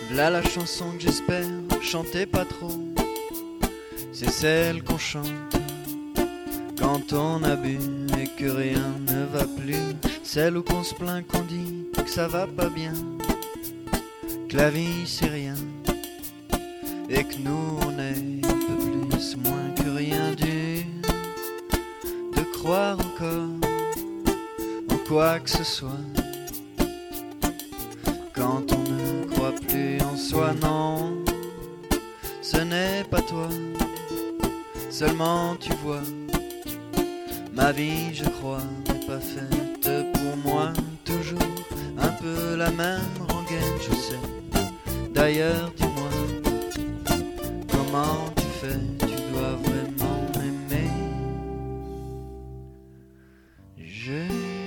Là la chanson que j'espère chanter pas trop, c'est celle qu'on chante quand on a bu et que rien ne va plus. Celle où qu'on se plaint, qu'on dit que ça va pas bien, que la vie c'est rien et que nous on est un peu plus, moins que rien dur de croire encore en quoi que ce soit. Quand on ne croit plus en soi, non, ce n'est pas toi, seulement tu vois. Ma vie, je crois, n'est pas faite pour moi, toujours un peu la même rengaine, je sais. D'ailleurs, dis-moi, comment tu fais, tu dois vraiment m'aimer. Je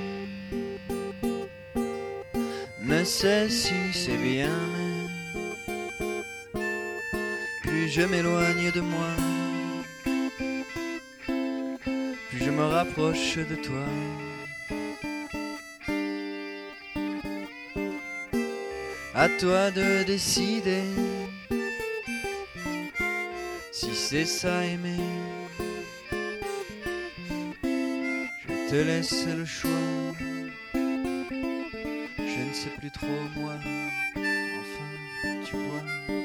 ne sais si c'est bien, mais plus je m'éloigne de moi, plus je me rapproche de toi. À toi de décider si c'est ça aimer. Je te laisse le choix. Je ne sais plus trop moi. Enfin, tu vois.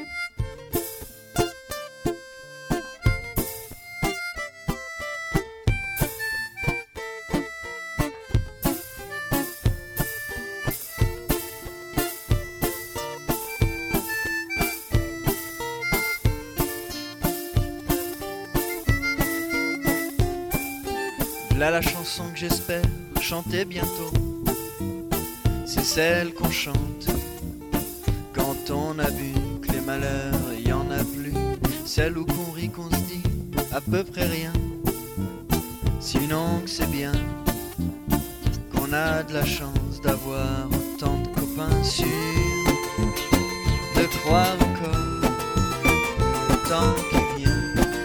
Là la chanson que j'espère chanter bientôt, c'est celle qu'on chante quand on a vu que les malheurs y en a plus. Celle où qu'on rit, qu'on se dit à peu près rien, sinon que c'est bien, qu'on a de la chance d'avoir autant de copains sûrs, de croire encore au temps qui vient.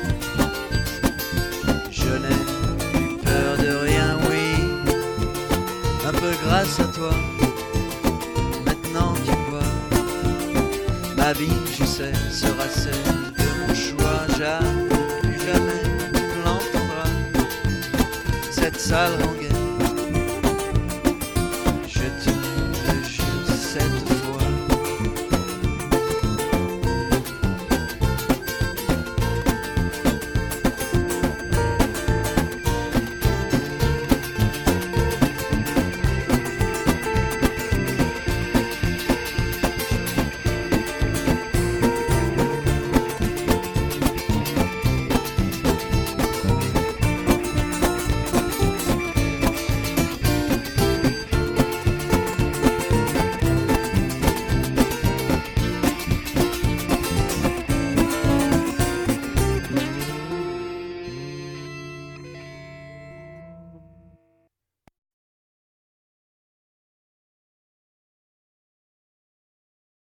Je n'ai de rien, oui, un peu grâce à toi. Maintenant tu vois, ma vie, je sais, sera celle de mon choix. Jamais, plus jamais, tu l'entendras, cette sale rengaine